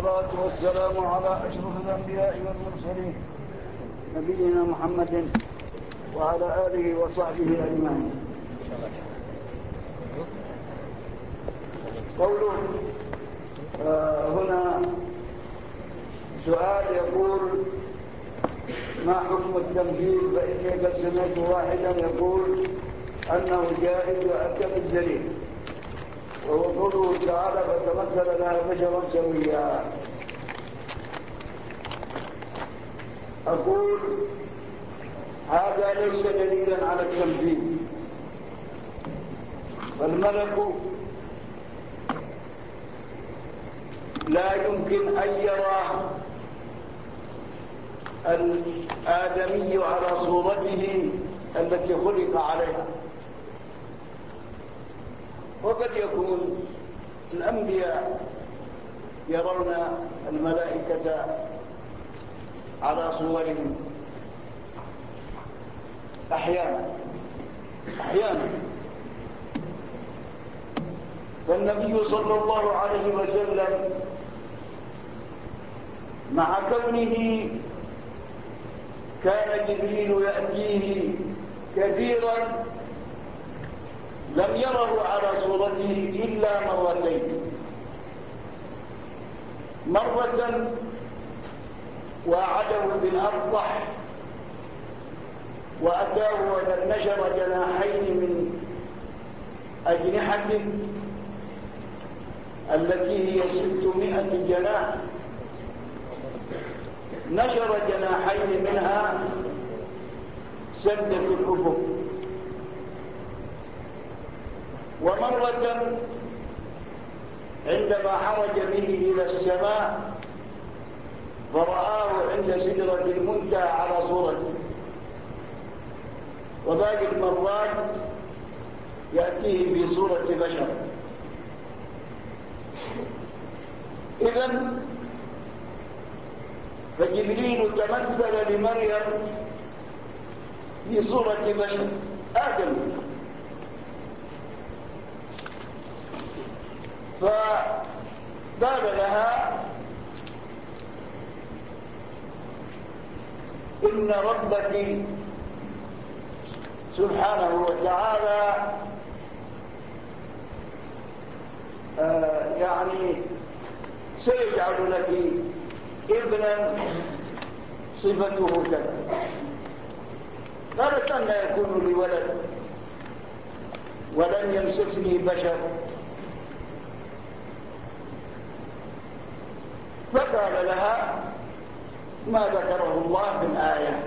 والصلاة والسلام على أشرف الأنبياء والمرسلين نبينا محمد وعلى آله وصحبه أجمعين. قوله هنا سؤال يقول: ما حكم التمثيل؟ فإني قد سمعت واحدا يقول أنه جائز وأكل الدليل، وهو قوله تعالى: فتمثل لها بشرا سويا. أقول هذا ليس دليلا على التمثيل، فالملك لا يمكن أن يرى الآدمي على صورته التي خلق عليها، وقد يكون الأنبياء يرون الملائكة على صورهم أحيانا. فالنبي صلى الله عليه وسلم مع كونه كان جبريل يأتيه كثيرا لم يره على صورته إلا مرتين: مرة وعده بالأبطح وأتاه وقد نشر جناحين من أجنحته التي هي 600 جناح، نشر جناحين منها سدة الأفق. ومرة عندما عرج به إلى السماء فرآه عند سدرة المنتهى على صورته، وباقي المرات يأتيه بصورة بشر. إذن فجبريل تمثل لمريم في صورة بشر آدم، فقال لها: إن ربك سبحانه وتعالى يعني سيجعل لك ابنا صفته كذا. قالت: أن يكون لي ولد ولم يمسسني بشر؟ فقال لها ما ذكره الله من آية،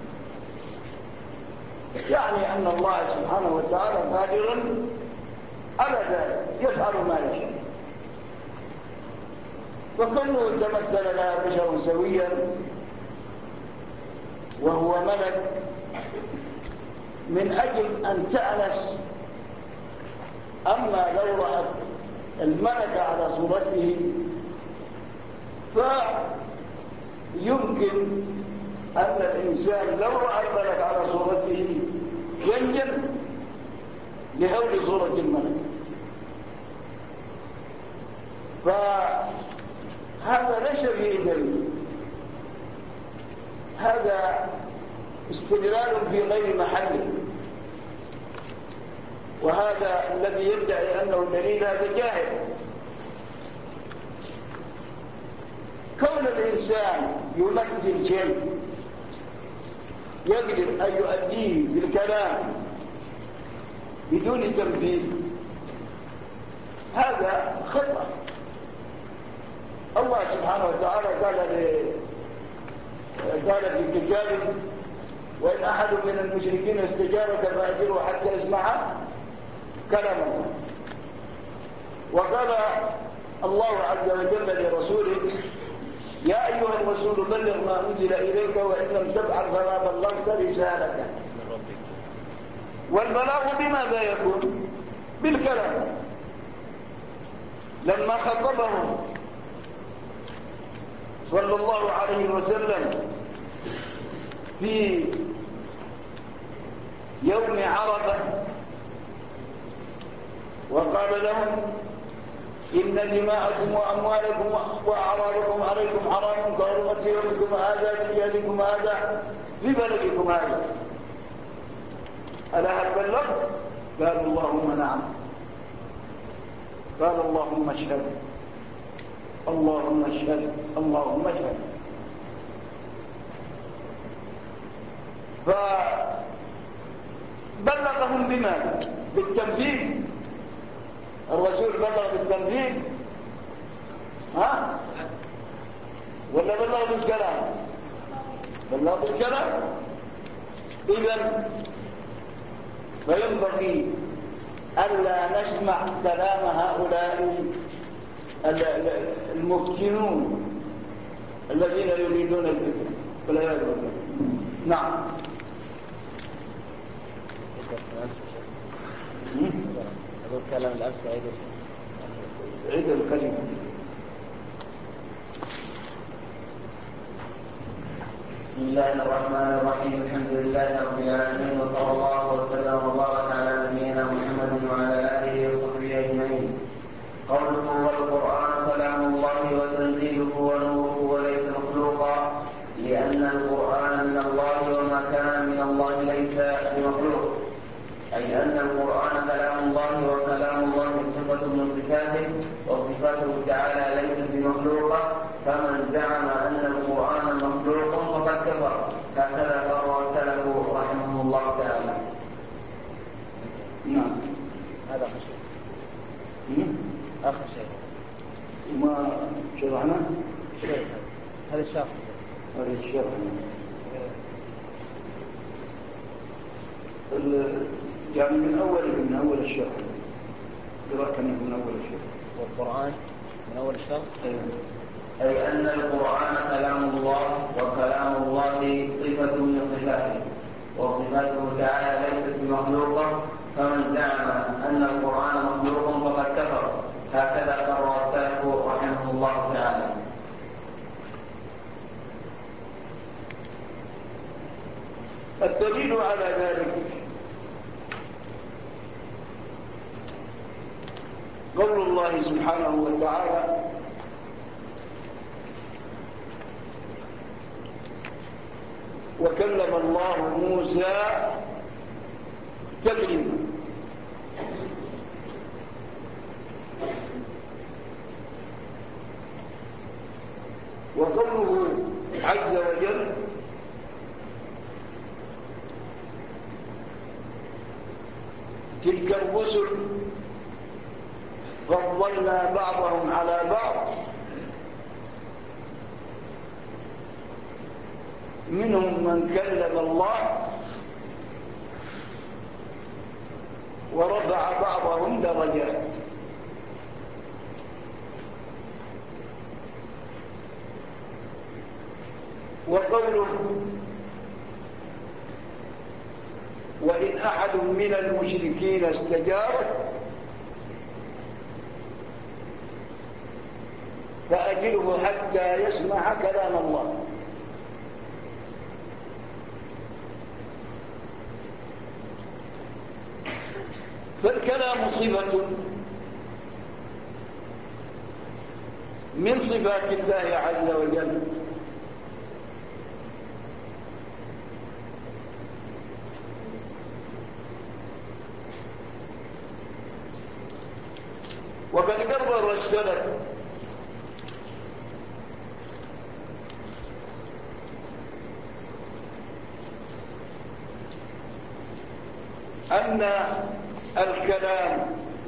يعني أن الله سبحانه وتعالى قادر على ذلك، يفعل ما يشاء. فكونه تمثل لها بشرا سويا وهو ملك من أجل أن تأنس. أما لو رأت الملك على صورته فيمكن أن الإنسان لو رأى الملك على صورته ينجم لهول صورة الملك. فهذا ليس فيه دليل، هذا استدلال في غير محله، وهذا الذي يدعي أنه دليل هذا جاهل. كون الإنسان يمثل شيء يقدر أن يؤديه بالكلام بدون تمثيل هذا خطأ. الله سبحانه وتعالى قال في كتابه: وإن أحد من المشركين استجارك فأجره حتى يسمع كلام الله. وقال الله عز وجل لرسوله: يا أيها الرسول بلغ ما أنزل إليك وإن لم تفعل فما بلغت رسالته. والبلاغ بماذا يكون؟ بالكلام. لما خطبه صلى الله عليه وسلم في يوم عرفة وقال لهم: إن دماءكم وأموالكم وأعراضكم عليكم حرام كحرمة يومكم هذا في بلدكم هذا في بلدكم هذا. ألا هل بلغت؟ قال اللهم نعم. قال اللهم اشهد اللهم اشهد اللهم اشهد. فبلغهم بماذا؟ بالتنفيذ. الرسول بلغ بالتنفيذ ها؟ ولا بلغ بالكلام؟ بلغ بالكلام. إذن فينبغي ألا نسمع كلام هؤلاء المفتنون الذين يريدون الفتنة والعياذ بالله. نعم. أقول كلام الأمس عيد الكلمة. بسم الله الرحمن الرحيم. الحمد لله رب العالمين، وصلى الله وسلم وبارك على نبينا محمد وعلى آله وصحبه أجمعين. قوله والقرآن كلام الله وتنزيله ونوره وليس مخلوقا، لأن القرآن من الله وما كان من الله ليس بمخلوق، أي أن القرآن كلام الله وكلام الله صفة من صفاته، وصفاته تعالى ليست بمخلوقة. فمن زعم أن القرآن مخلوق فقد كفر، هكذا قرر السلف رحمه الله تعالى. نعم. هذا آخر شيء. آخر شيء ما شرحنا شيء. هذا الشرح. هذا الشرح يعني من أول الشرح. قراءة من أول الشرح. والقرآن من أول الشرح. أي أن القرآن كلام الله وكلام الله صفة من صفاته، وصفاته تعالى ليست بمخلوقة. فمن زعم أن القرآن مخلوق فقد كفر، هكذا قرر السلف رحمه الله تعالى. الدليل على ذلك قول الله سبحانه وتعالى: وكلم الله موسى تكليما. وقوله عز وجل: تلك الرسل فضلنا بعضهم على بعض منهم من كلم الله ورفع بعضهم درجات. وقوله: وإن أحد من المشركين استجارك فأجره حتى يسمع كلام الله. فالكلام صفة من صفات الله عز وجل، وقد قرر السلف أن الكلام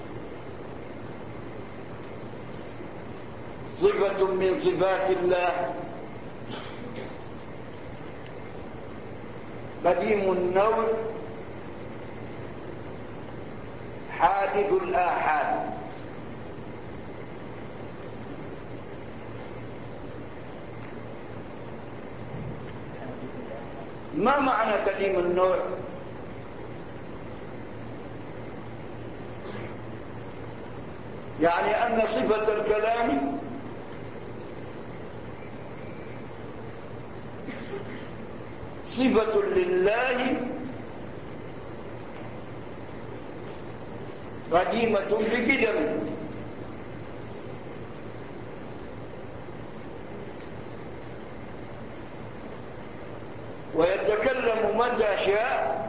صفة من صفات الله قديم النوع حادث الآحاد. ما معنى قديم النوع؟ يعني أن صفة الكلام صفة لله قديمة بقدم، ويتكلم متى شاء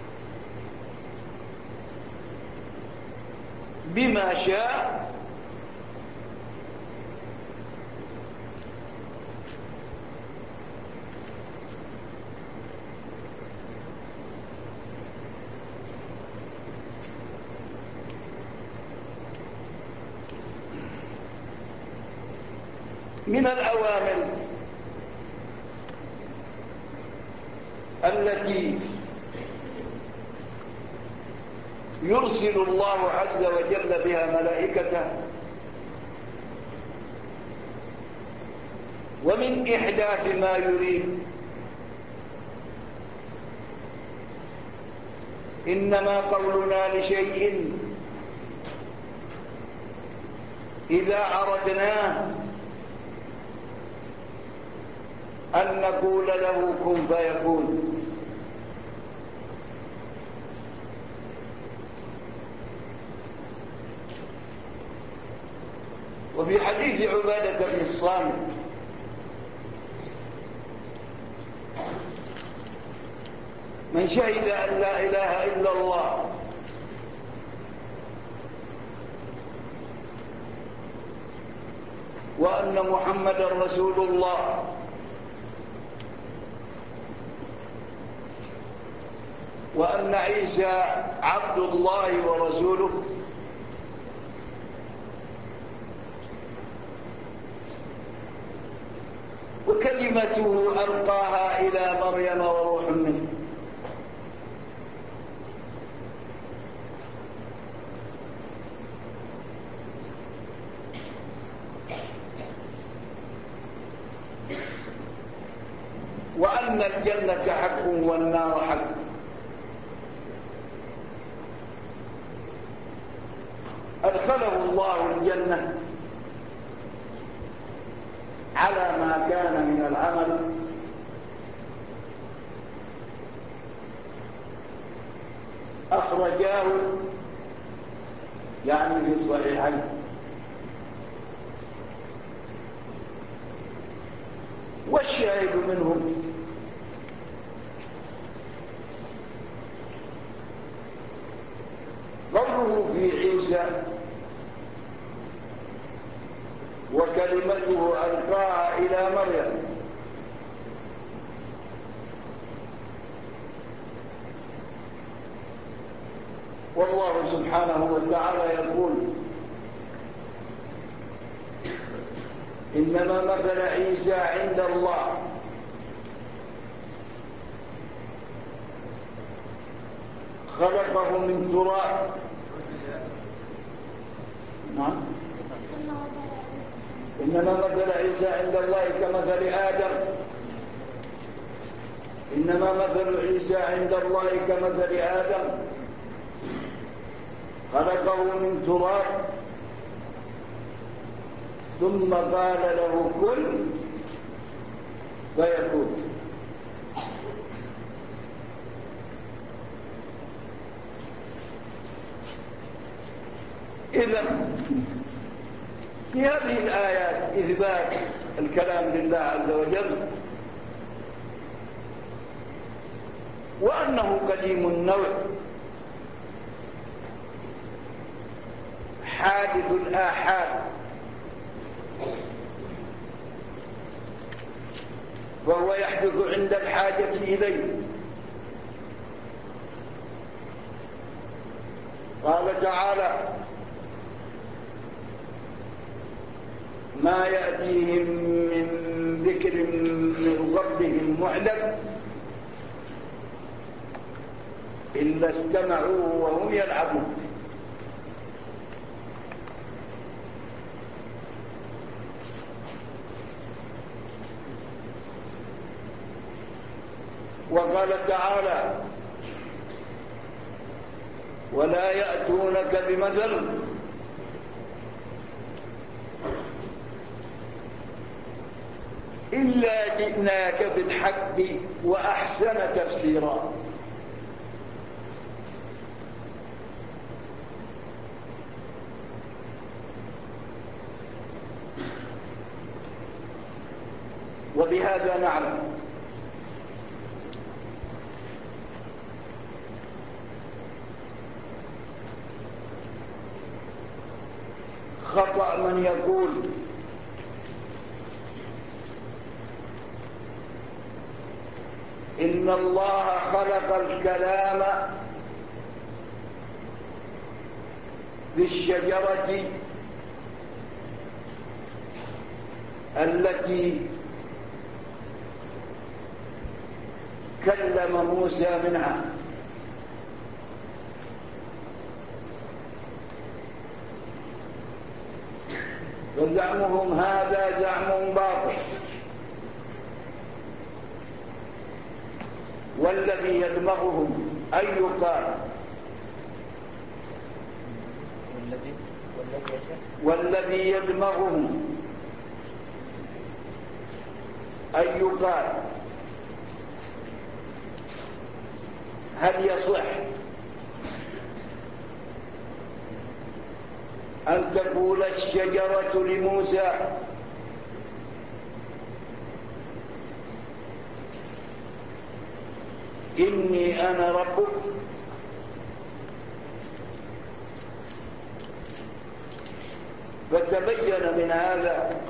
بما شاء من الأوامر التي يرسل الله عز وجل بها ملائكته، ومن إحداث ما يريد، إنما قولنا لشيء إذا أردناه أن نقول له كن فيكون. وفي حديث عبادة بن الصامت من شهد أن لا إله إلا الله وأن محمدا رسول الله وأن عيسى عبد الله ورسوله وكلمته ألقاها إلى مريم وروح منه، وأن الجنة حق والنار حق، أدخله الله الجنة على ما كان من العمل، أخرجاه يعني في الصحيحين. والشاهد منهم قوله في عيسى وكلمته ألقاها إلى مريم، والله سبحانه وتعالى يقول إنما مثل عيسى عند الله خلقه من تراب. نعم. إنما مثل عيسى عند الله كمثل آدم، إنما مثل عيسى عند الله كمثل آدم خلقه من تراب ثم قال له كن فيكون. إذن في هذه الآيات إثبات الكلام لله عز وجل، وأنه قديم النوع حادث الآحاد، وهو يحدث عند الحاجة إليه. قال تعالى ما يأتيهم من ذكر من ربهم محدث إلا استمعوه وهم يلعبون. وقال تعالى ولا يأتونك بمثل إلا جئناك بالحق وأحسن تفسيرا. وبهذا نعلم خطأ من يقول إن الله خلق الكلام بالشجرة التي كلم موسى منها. وزعمهم هذا زعم باطل. والذي يدمغهم أي يقال والذي يدمغهم أي يقال هل يصح أن تقول الشجرة لموسى إني أنا ربك؟ فتبين من هذا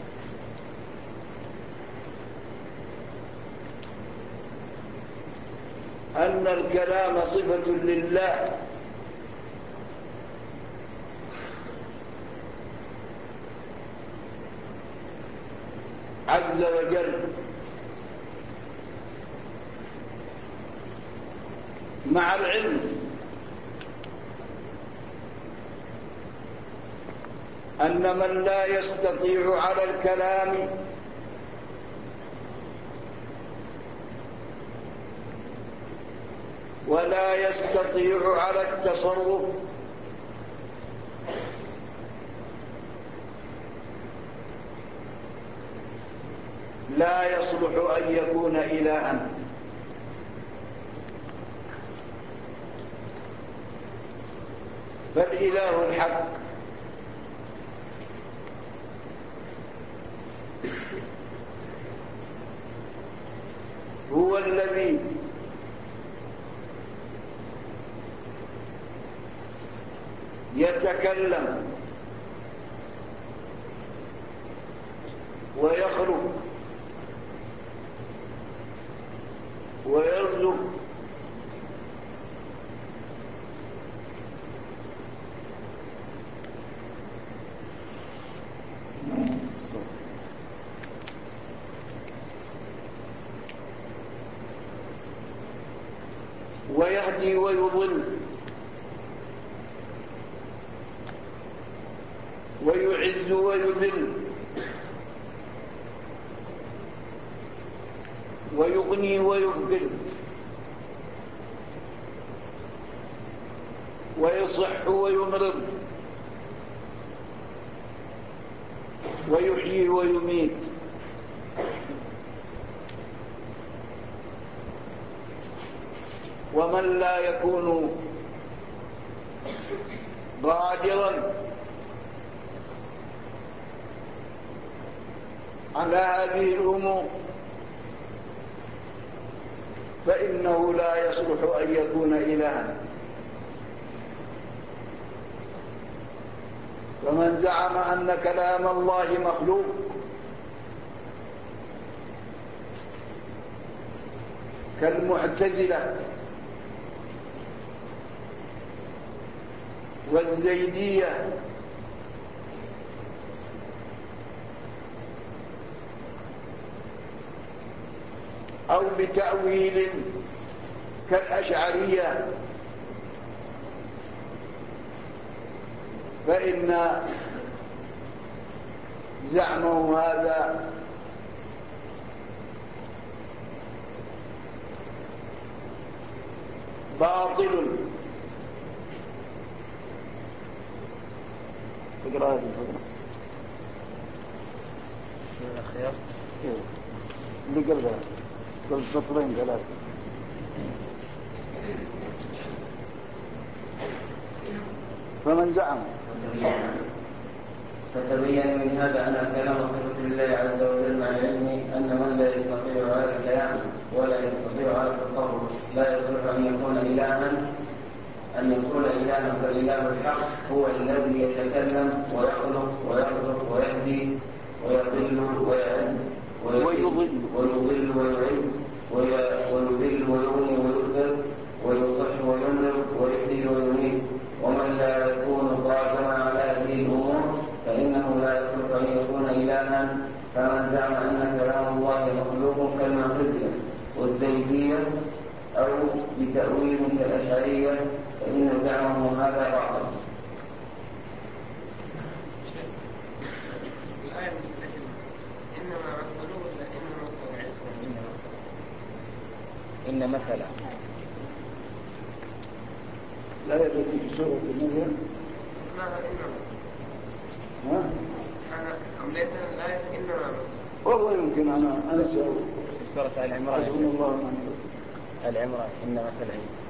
أن الكلام صفة لله عز وجل، مع العلم أن من لا يستطيع على الكلام ولا يستطيع على التصرف لا يصلح أن يكون إلها. فالإله الحق هو الذي يتكلم ويخلق ويرزق ويهدي ويضل ويعز ويذل ويغني ويفقر ويصح ويمرض ويحيي ويميت. ومن لا يكون قادرا على هذه الأمور فإنه لا يصلح أن يكون إلها. فمن زعم أن كلام الله مخلوق كالمعتزلة والزيدية أو بتأويل كالأشعرية فإن زعمه هذا باطل. اقرأ هذه الفقرة الأخير اللي قبلها قبل سطرين ثلاثة. فمن زعم فتبين من هذا أن الكلام صفة لله عز وجل مع العلم أن من لا يستطيع على الكلام ولا يستطيع على التصرف لا يصلح أن يكون إلها فالإله إله الحق هو الذي يتكلم ويخلق ويرزق ويهدي ويضل ويعز ويضل ويعز ويذل ويغني ويؤثر ويصح وينذر ويحيي ويميت. ومن لا يكون قادرا على هذه الأمور فإنه لا يصلح أن يكون إلها. فمن زعم أن كلام الله مخلوق كالمعتزلة والزيدية أو بتأويل كالأشعرية فإن زعمه هذا باطل. إن مثلا الآية التي في سورة مريم اسمها إنما. أنا أمليت الآية إنما. والله يمكن أنا أنسى. في سورة آل عمران. آل عمران إن مثل عيسى.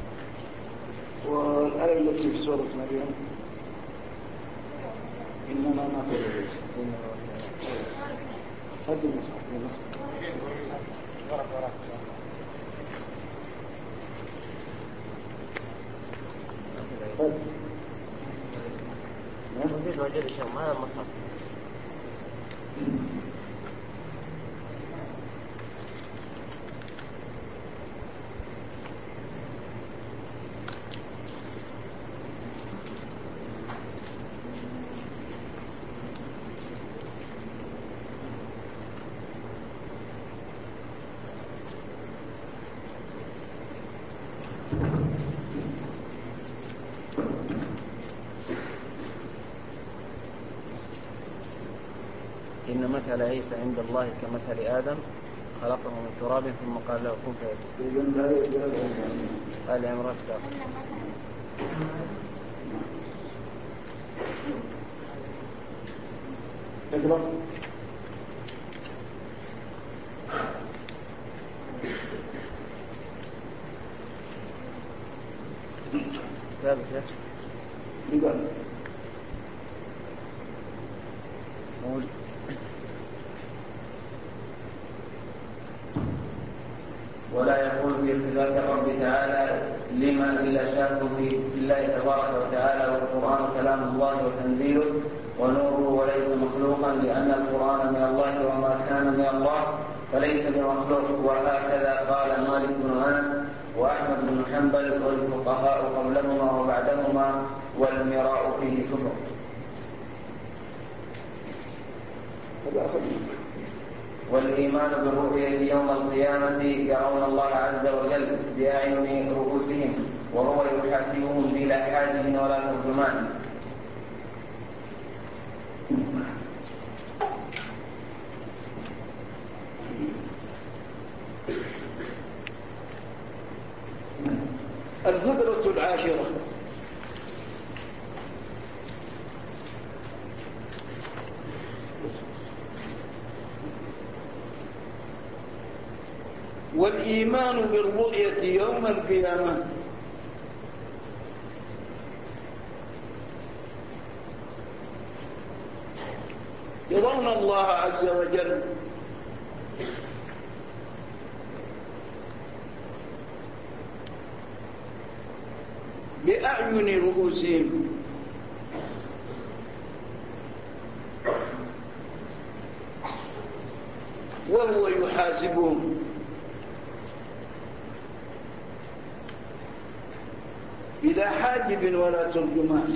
والآية التي في سورة مريم إنما مثل عيسى. هذه المصحف. وجد شيء ما المصحف. إن مثل عيسى عند الله كمثل آدم خلقه من تراب ثم قال له كن فيكون. آل عمران السابق. اقرأ. ثابت يا لبالك قول. ولا يقول في صفات الرب تعالى لما إلا شاكوا في الله تبارك وتعالى والقرآن كلام الله وتنزيله ونوره وليس مخلوقا لأن القرآن من الله وما كان من الله فليس بمخلوق. وهكذا قال مالك بن أنس وأحمد بن حنبل والفقهاء قبلهما وبعدهما والمراء فيه كفر. والإيمان بالرؤية يوم القيامة يرون الله عز وجل بأعين رؤوسهم وهو يحاسبهم بلا حاجب ولا ترجمان. الفقرة العاشرة والإيمان بالرؤية يوم القيامة. يرون الله عز وجل بأعين رؤوسهم وهو يحاسبهم بلا حاجب ولا ترجمان.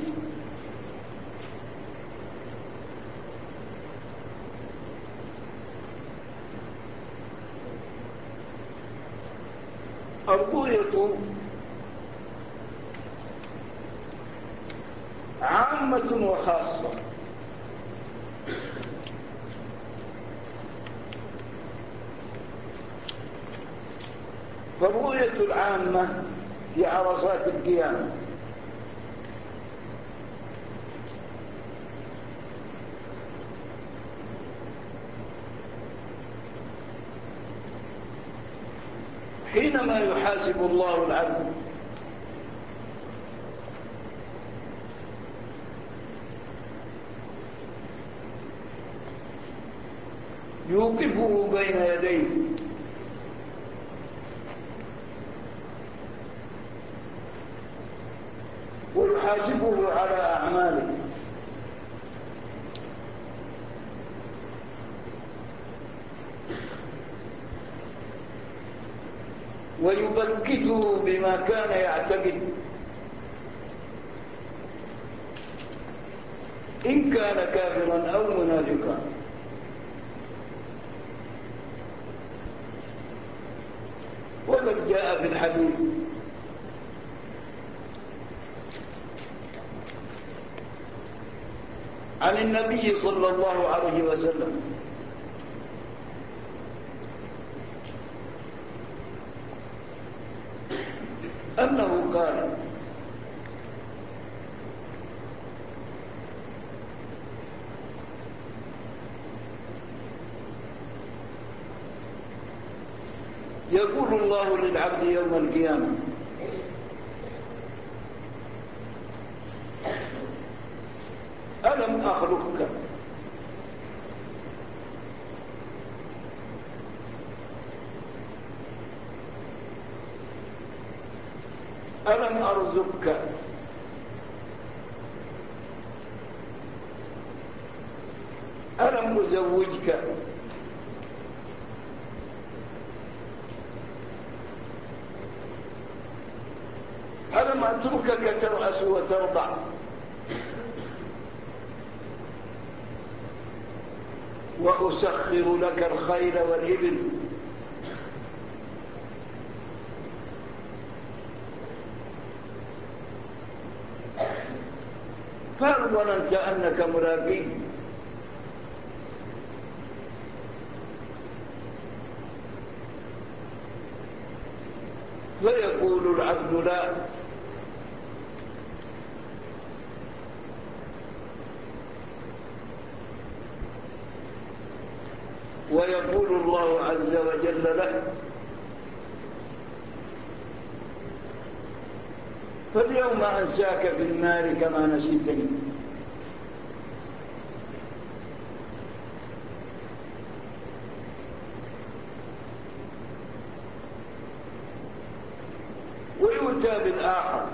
الرؤية عامة وخاصة. فالرؤية العامة في عرصات القيامة حينما يحاسب الله العبد يوقفه بين يديه يحاسبه على أعماله ويبكته بما كان يعتقد إن كان كافرا أو منافقا. وقد جاء في الحديث عن النبي صلى الله عليه وسلم أنه قال: يقول الله للعبد يوم القيامة: ألم أخلقك ألم أرزقك ألم أزوجك ألم أتركك ترأس وترضع وأسخر لك الخيل والإبل فهل ظننت أنك ملاقي؟ فيقول العبد: لا. ويقول الله عز وجل له: فاليوم أنساك في النار كما نسيتني. ويؤتى بالآخر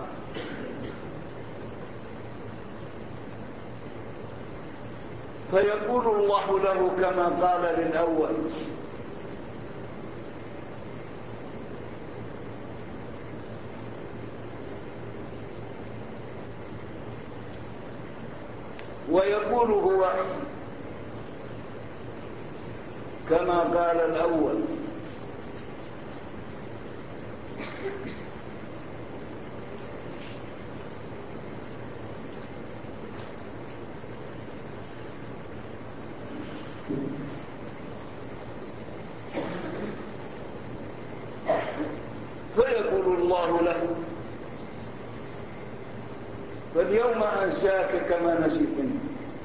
فيقول الله له كما قال للأول: ويقول هو كما قال الأول: فيقول الله له: فاليوم أنساك كما نسيتني.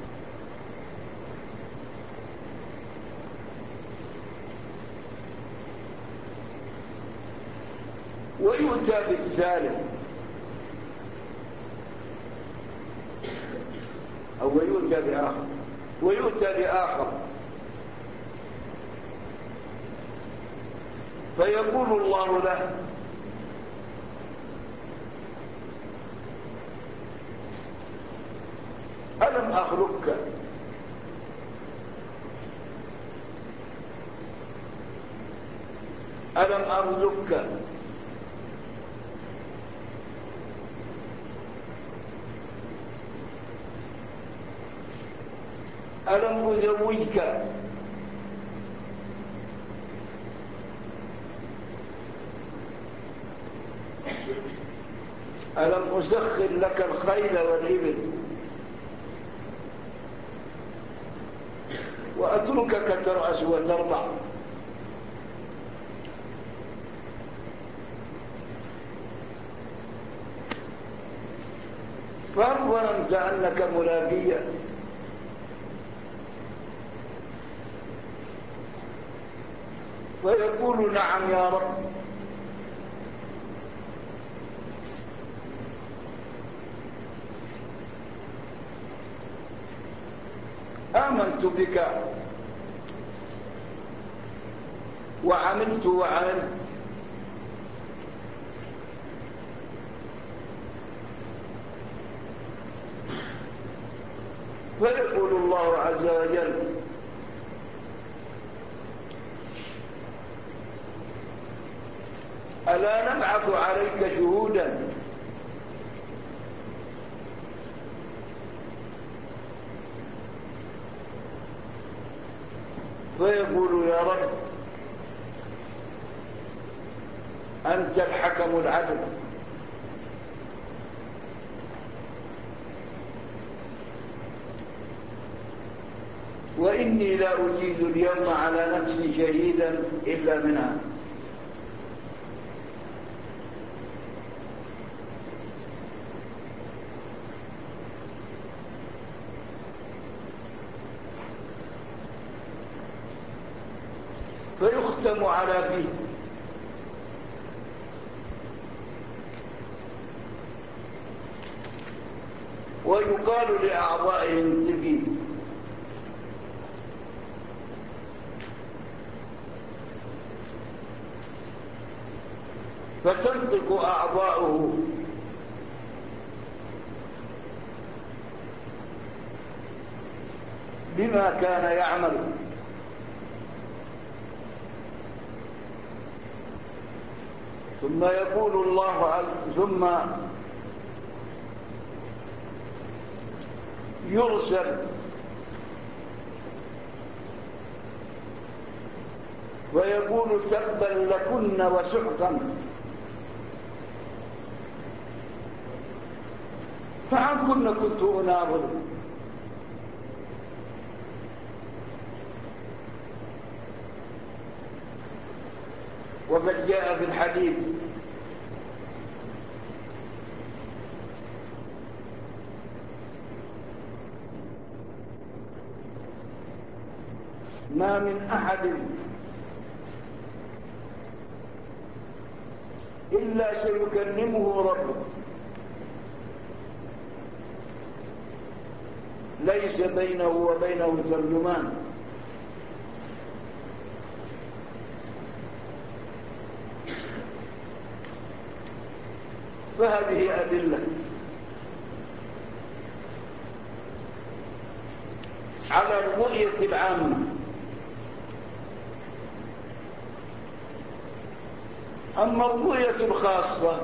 ويؤتى بالثالث أو ويؤتى بآخر ويؤتى بآخر فيقول الله له: ألم أخلقك ألم أرزقك ألم أزوجك ألم أسخر لك الخيل والإبل وأتركك ترأس وترضع فهل ظننت أنك ملاقيا؟ فيقول: نعم يا رب. آمنت بك وعملت فيقول الله عز وجل: ألا نبعث عليك شهودا؟ فيقول: يا رب أنت الحكم العدل، وإني لا أجيز اليوم على نفسي شهيدا إلا منها. فيختم على فيه، ويقال لأعضائه: انتفي. فتنطق أعضاؤه بما كان يعمل، ثم يقول الله ثم يرسل ويقول: تبا لكن وسحقا، فعنكن كنت أناظر. وقد جاء في الحديث: ما من أحد إلا سيكلمه ربه، ليس بينه وبينه ترجمان. فهذه أدلة على الرؤية العامة. أما الرؤية الخاصة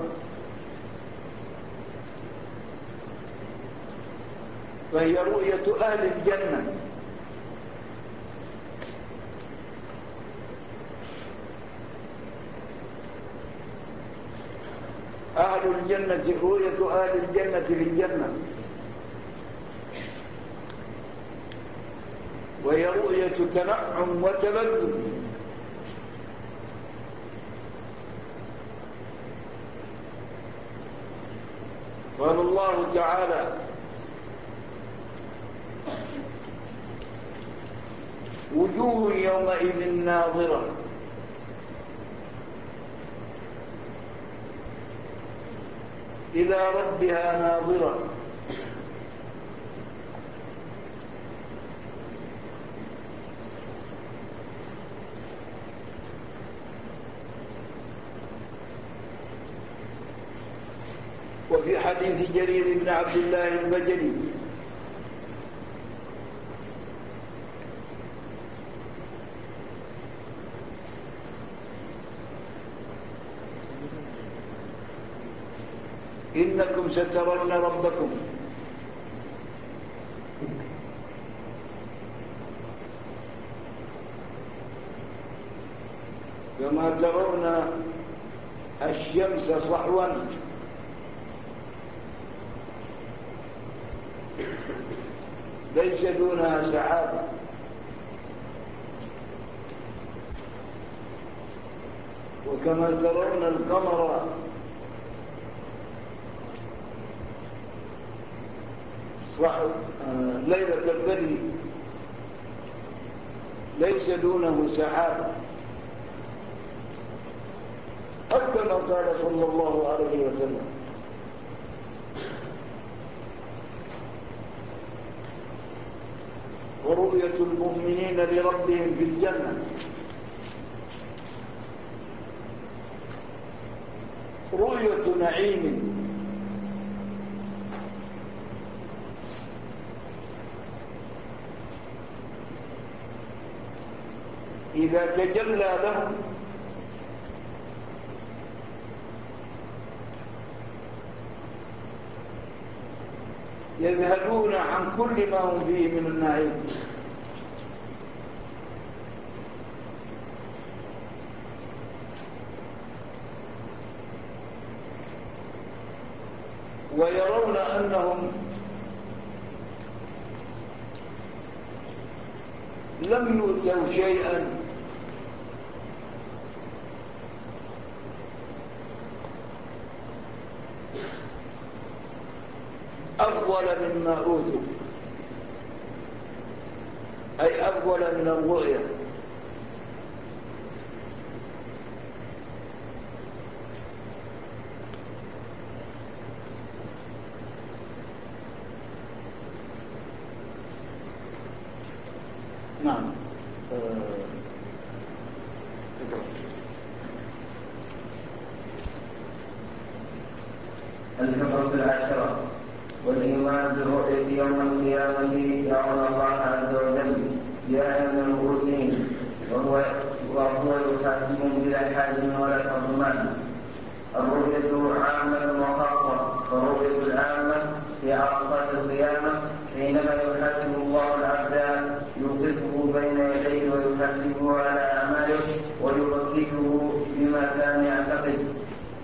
فهي رؤية أهل الجنة. أهل الجنة، رؤية أهل الجنة في الجنة، وهي رؤية تنعم وتلذذ. قال الله تعالى: وجوه يومئذ ناظرة إلى ربها ناظرة. وفي حديث جرير بن عبد الله البجلي: إنكم سترون ربكم كما ترون الشمس صحوا ليس دونها سحاب، وكما ترون القمر ليلة البدر ليس دونه سحاب، أو كما قال صلى الله عليه وسلم. ورؤية المؤمنين لربهم في الجنة رؤية نعيم إذا تجلى لهم يذهلون عن كل ما هم فيه من النعيم، ويرون أنهم لم يؤتوا شيئا أفضل مما أوتوا، أي أفضل من الرؤيا. نعم. الفقرة العاشرة: والإيمان بالرؤية يوم القيامة يرون الله عز وجل بأعين المبصرين، وهو يحاسبهم بلا حاجب ولا ترجمان. الرؤية عامة وخاصة، فالرؤية العامة في عرصات القيامة حينما يحاسب الله العبد يوقفه بين يديه ويحاسبه على أعماله ويفككه بما كان يعتقد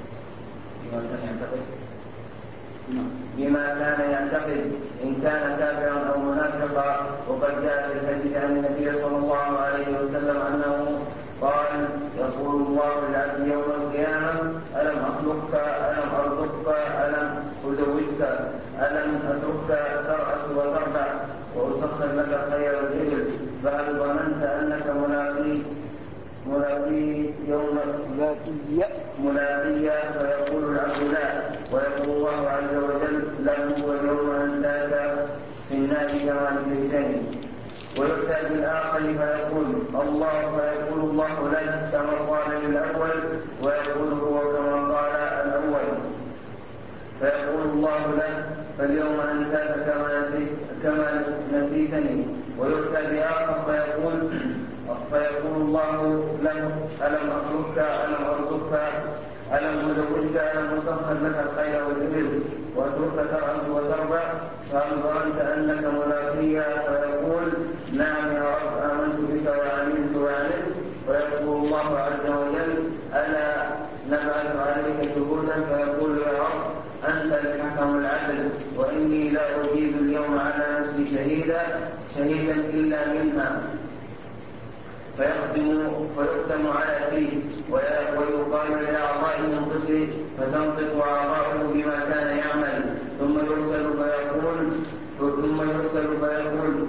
إن كان كافرا أو منافقا. وقد جاء في الحديث عن النبي صلى الله عليه وسلم أنه قال: يقول الله للعبد يوم القيامة: ألم أخلقك، ألم أرزقك، ألم أزوجك، ألم أتركك ترأس وتربع وأسخر لك خير الإبل، فهل ظننت أنك ملاقيا؟ فيقول العبد: لا. ويقول الله عز وجل له: واليوم أنساك في النار كما نسيتني. ويؤتى بالآخر فيقول الله له كما قال للأول، ويقول هو كما قال الأول. فيقول الله له: فاليوم أنساك كما نسيتني. ويؤتى بآخر فيقول الله له: ألم أخلقك، ألم أرزقك، ألم أزوجك، ألم أسخر لك الخيل والإبل وأتركك ترأس وتربع، فهل ظننت أنك ملاقيا؟ فيقول: نعم يا رب، آمنت بك وعملت. ويقول الله عز وجل: ألا نبعث عليك شهودا؟ فيقول: يا رب، أنت الحكم العدل، وإني لا أجيب اليوم على نفسي شهيدا إلا منها. فيختم على فيه ويقال لأعضائه انطقي، فتنطق أعضاؤه بما كان يعمل، ثم يرسل فيقول: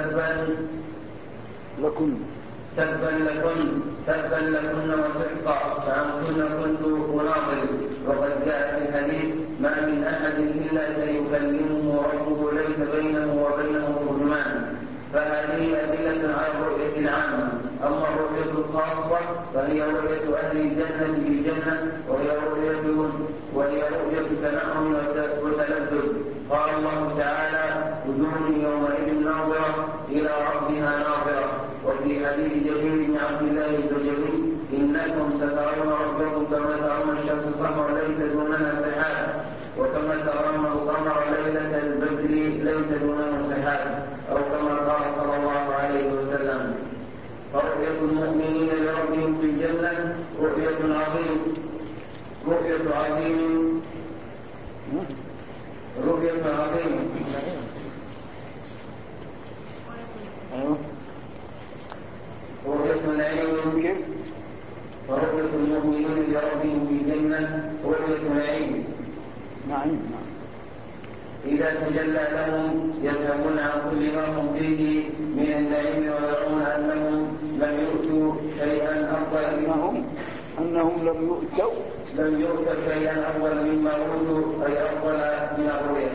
تبا لكن وسحقا، فعنكن كنت أناضل. وقد جاء في الحديث: ما من أحد إلا سيكلمه ربه ليس بينه وبينه ترجمان. فهذه أدلة على الرؤية العامة. أما الرؤية الخاصة فهي رؤية أهل الجنة بالجنة، وهي رؤية تنعم وتلذذ. قال الله تعالى: وجوه يومئذ ناظرة إلى ربها ناظرة. وفي حديث جرير بن عبد الله البجلي: إنكم سترون ربكم كما ترون الشمس صفرا ليس دونها سحاب، وكما ترون القمر ليلة البدر ليس دونه سحاب، أو كما قال صلى الله عليه وسلم. فرؤية المؤمنين لربهم في الجنة رؤية عظيمة. رؤية نعيم. فرؤية المؤمنين لربهم في الجنة رؤية نعيم. إذا تجلى لهم يذهبون عن كل ما هم فيه من النعيم، ويرون أنهم لم يؤتوا شيئا أفضل لم يؤتوا شيئا أفضل مما أوتوا، أي أفضل من الرؤيا.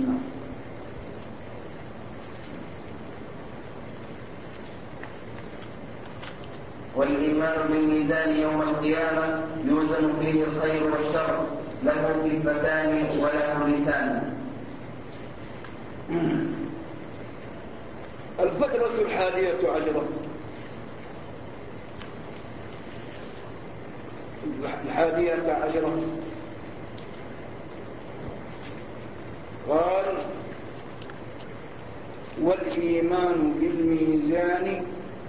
والإيمان بالميزان يوم القيامة يوزن فيه الخير والشر، له كفتان وله لسان. الفقرة 11: 11 قال والإيمان بالميزان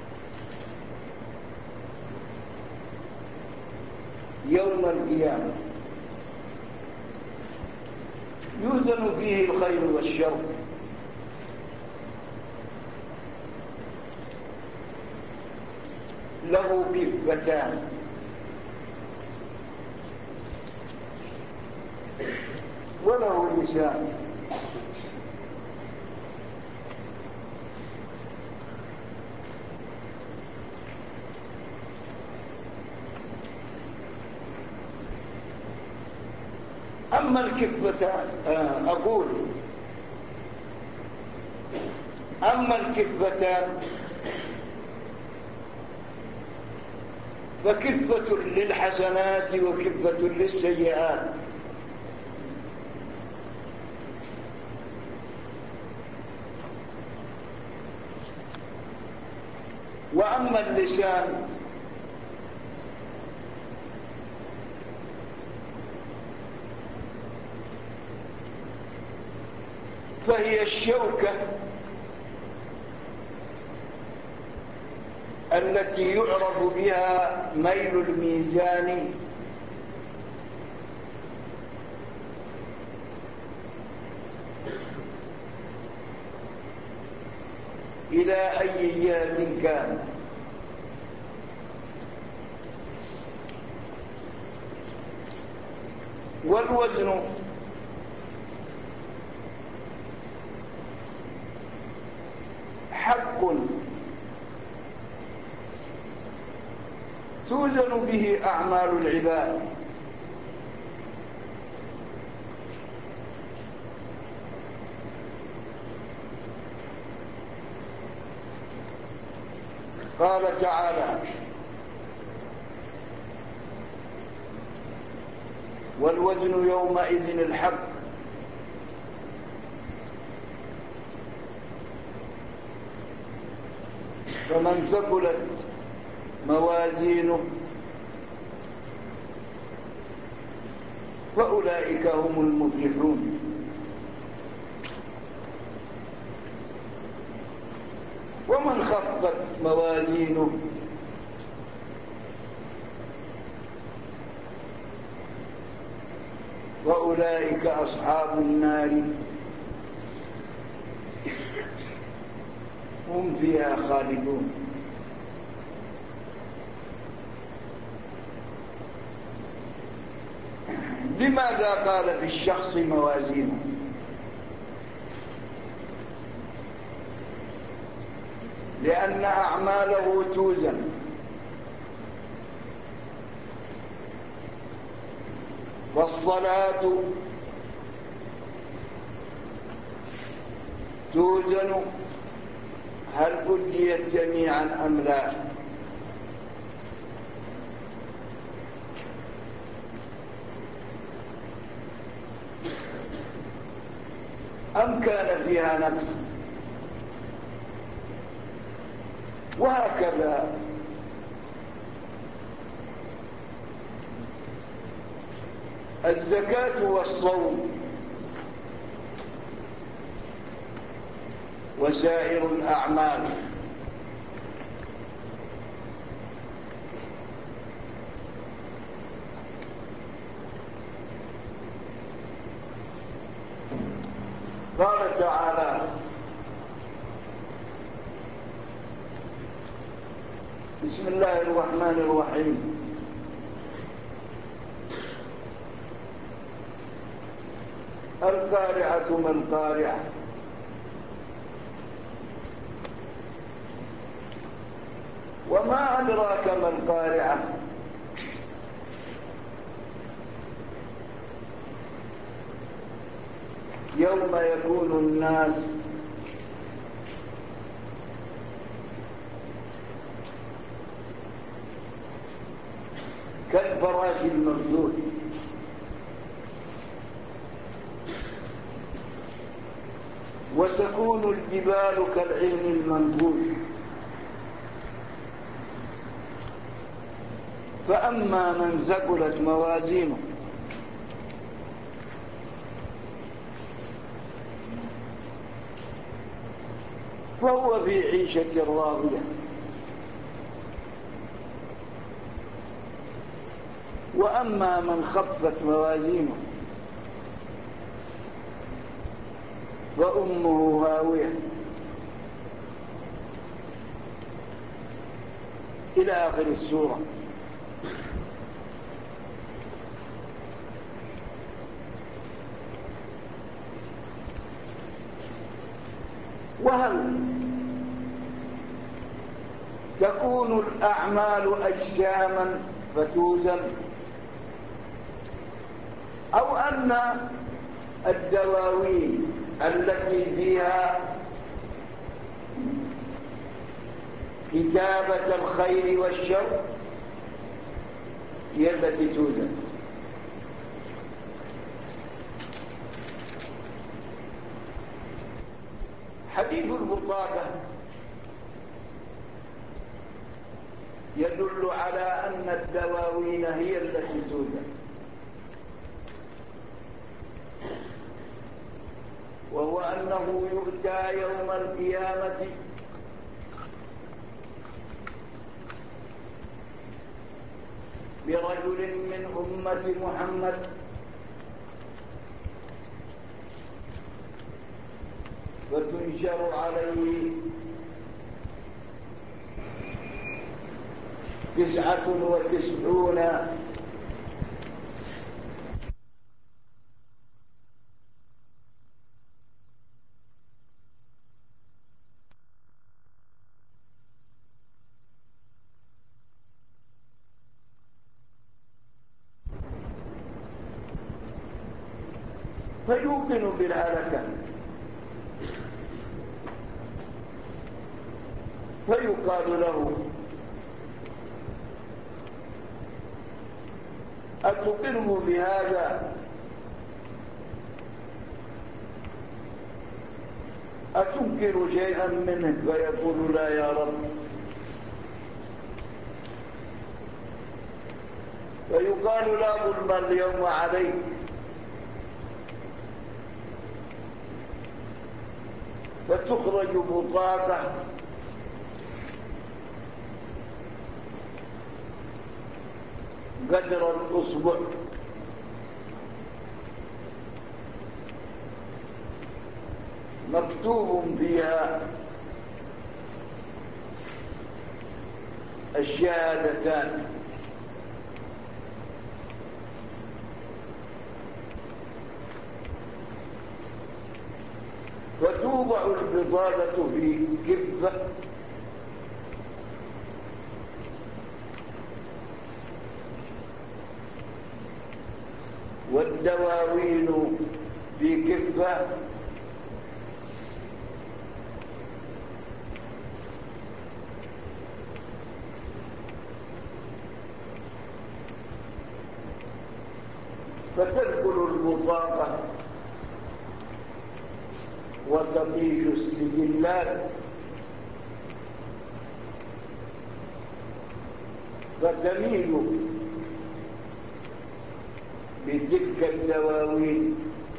يوم القيامة يوزن فيه الخير والشر له كفتان وله لسان أما الكفتان أما الكفتان فكفة للحسنات وكفة للسيئات. وأما اللسان فهي الشوكة التي يعرف بها ميل الميزان إلى أي جهة كان. والوزن حق توزن به أعمال العباد قال تعالى والوزن يومئذ الحق فمن ثقلت موازينه فأولئك هم المفلحون. ومن خفت موازينه وأولئك أصحاب النار هم فيها خالدون. لماذا قال في الشخص موازينه؟ لأن أعماله توزن، والصلاة توزن هل أديت جميعا أم لا، أم كان فيها نقص، وهكذا. الزكاة والصوم وسائر الأعمال قال تعالى بسم الله الرحمن الرحيم القارعة ما القارعة وما أدراك ما القارعة يوم يكون الناس كالفراش المردود وتكون الجبال كالعهن المنفوش فأما من ثقلت موازينه فهو في عيشة راضية، وأما من خفت موازينه فأمه هاوية، إلى آخر السورة. وهل تكون الأعمال أجساما فتوزن، أو أن الدواوين التي فيها كتابة الخير والشر هي التي توزن؟ حديث البطاقة يدل على أن الدواوين هي التي توزن، وهو أنه يؤتى يوم القيامة برجل من أمة محمد فتنشر عليه 99 فيوقن بالهلكة، فيقال له: أتقر بهذا؟ أتنكر شيئا منه؟ فيقول: لا يا رب. فيقال: لا ظلم اليوم عليك. فتخرج بطاقة قدر الأصبع مكتوب فيها الشهادتان، وتوضع البطاقة في كفة والدواوين في كفة، فتدخل البطاقة وتطيش السجلات، فتميل بتلك الدواوين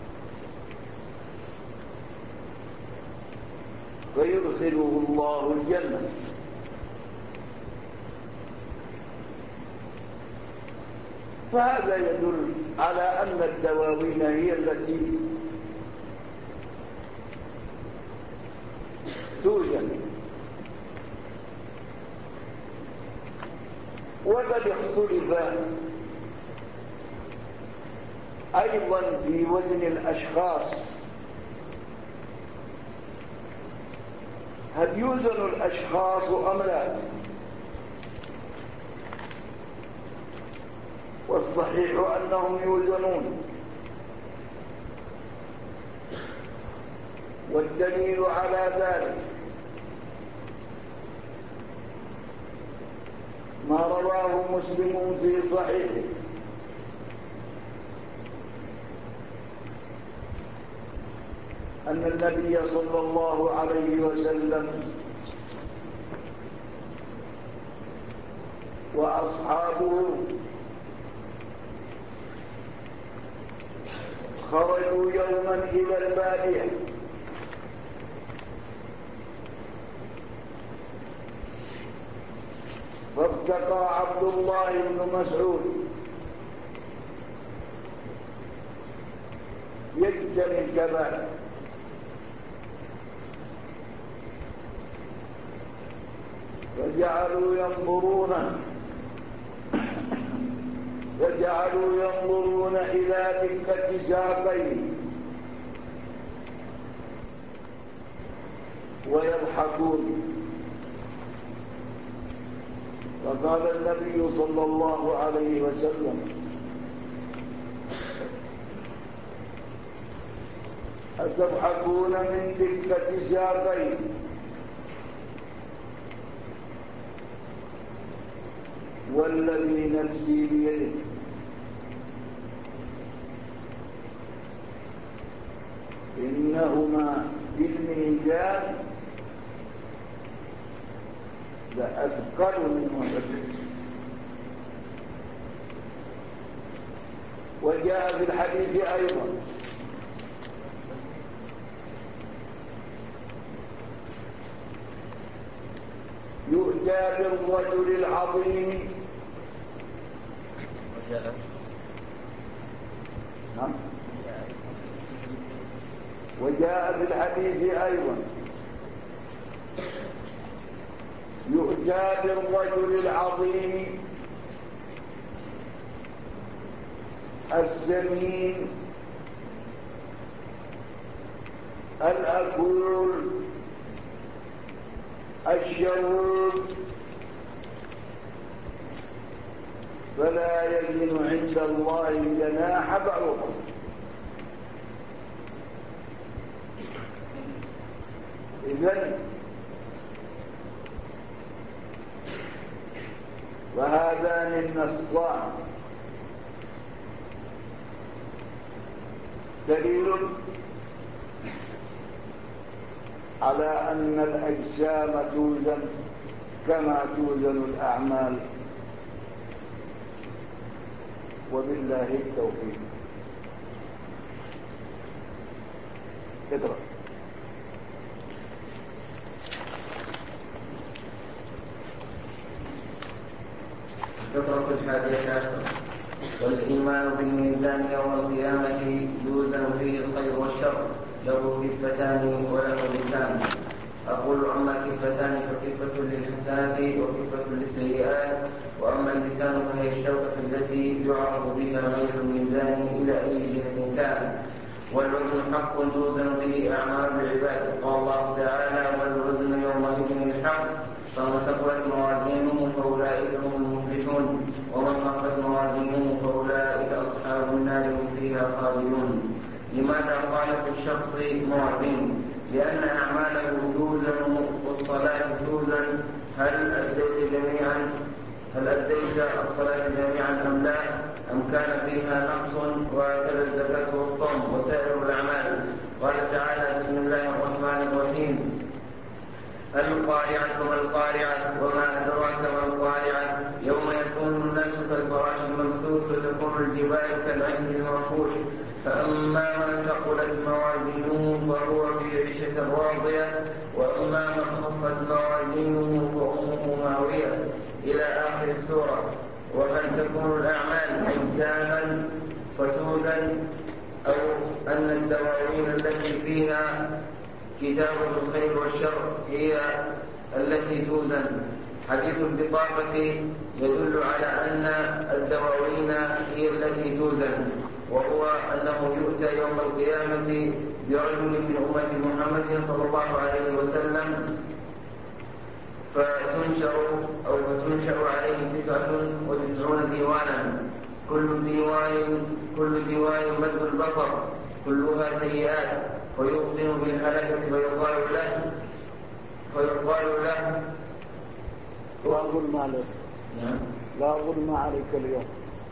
فيدخله الله الجنة. فهذا يدل على أن الدواوين هي التي توجد. وقد اختلف أيضا في وزن الأشخاص، هل يوزن الأشخاص أم لا؟ والصحيح أنهم يوزنون، والدليل على ذلك ما رواه مسلم في صحيحه أن النبي صلى الله عليه وسلم وأصحابه خرجوا يوما إلى البادية فارتقى عبد الله بن مسعود يجتني الكبائر فجعلوا ينظرون إلى دكة ساقيه ويضحكون. فقال النبي صلى الله عليه وسلم: أتضحكون من دكة ساقيه؟ والذي نفسي بيده إنهما في الميزان لأثقل من أحد. وجاء في الحديث أيضا: يؤتى بالرجل العظيم وجاء في الحديث أيضا: يؤتى بالرجل العظيم السمين الأكول الشرود فلا يزن عند الله جناح بعوضة. إذن وهذان النصان دليل على أن الأجسام توزن كما توزن الأعمال. وبالله التوفيق. اقرأ. الفقرة 11: والإيمان بالميزان يوم القيامة يوزن فيه الخير والشر، له كفتان وله لسان. أقول: أما الكفتان فكفة للحسنات وكفة للسيئات، وأما اللسان فهي الشوكة التي يعرض بها ميل الميزان إلى أي جهة كان. والوزن حق توزن به أعمال العباد. قال الله تعالى: والوزن يومئذ الحق، فمن ثقلت موازينه فأولئك هم المفلحون، ومن خفت موازينه فأولئك أصحاب النار هم فيها خالدون. لماذا قالت الشخص موازين؟ لأن أعماله توزن والصلاة توزن. هل أديت الصلاة جميعا أم لا؟ أم كان فيها نقص؟ وهكذا الزكاة والصوم وسائر الأعمال. قال تعالى: بسم الله الرحمن الرحيم: القارعة ما القارعة وما أدراك ما القارعة يوم يكون الناس كالفراش المبثوث وتكون الجبال كالعهن المنفوش فأما من ثقلت موازينه فهو في عيشة راضية وأما من خفت موازينه فأمه هاوية إلى آخر السورة. وهل تكون الأعمال أجساما فتوزن أو أن الدواوين التي فيها كتابة الخير والشر هي التي توزن؟ حديث البطاقة يدل على أن الدواوين هي التي توزن، وهو أنه يؤتى يوم القيامة برجل من أمة محمد صلى الله عليه وسلم فتنشر عليه 99 ديوانا، كل ديوان مد البصر، كلها سيئات، ويؤمن بالهلكة فيقال له لا ظلم عليك. نعم. لا ظلم عليك اليوم.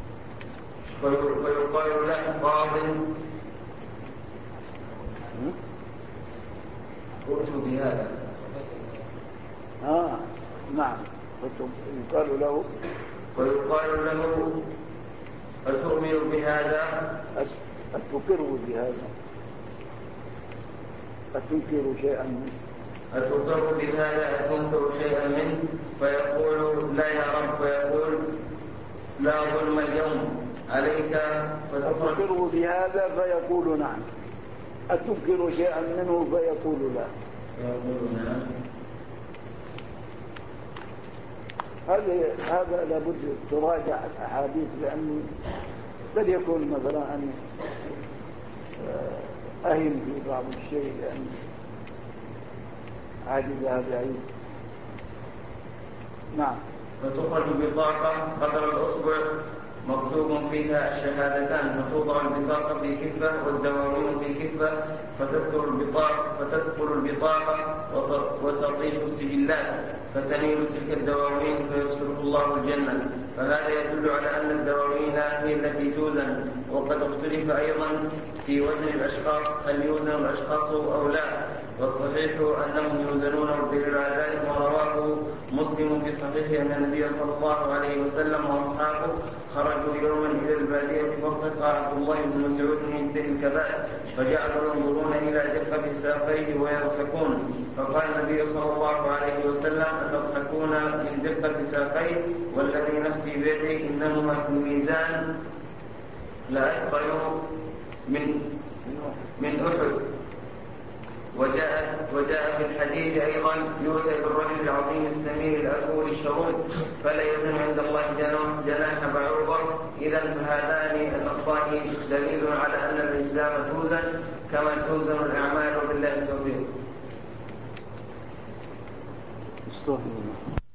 فيقال له قاض ائتوا بهذا. نعم. يقال له ويقال له أتؤمن بهذا؟ أتقر بهذا؟ أتنكر شيئا منه؟ أتقر بهذا أتنكر شيئا منه؟ فيقول لا يا رب، فيقول لا ظلم اليوم عليك. أتقر بهذا فيقول نعم. أتنكر شيئا منه فيقول لا. هذا لابد تراجع الأحاديث، لأنه قد يكون مثلا أن أهم في بعض الشيء لأن عاجزها بعيد. نعم. فتخرج بطاقة قدر الأصبع مكتوب فيها الشهادتان، فتوضع البطاقة في كفة والدواوين في كفة، فتدخل البطاقة وتطيش السجلات، فتميل تلك الدواوين فيرسله الله الجنة. فهذا يدل على أن الدواوين هي التي توزن. وقد اختلف أيضا في وزن الأشخاص، هل يوزن الأشخاص أو لا، والصحيح أنهم يوزنون، والدليل على ذلك ما رواه مسلم في صحيحه أن النبي صلى الله عليه وسلم وأصحابه خرجوا يوما إلى البادية فارتقى عبد الله بن مسعود يجتري الكبائر، فجعلوا ينظرون إلى دقة ساقيه ويضحكون، فقال النبي صلى الله عليه وسلم أتضحكون من دقة ساقيه؟ والذي نفسي بيده إنهما في الميزان لأثقل من أحد. وجاء في الحديث أيضا يؤتى بالرجل العظيم السمين الأكول الشرود فلا يزن عند الله جناح بعوضة. إذا فهذان النصان دليل على أن الإسلام توزن كما توزن الأعمال، وبالله التوفيق.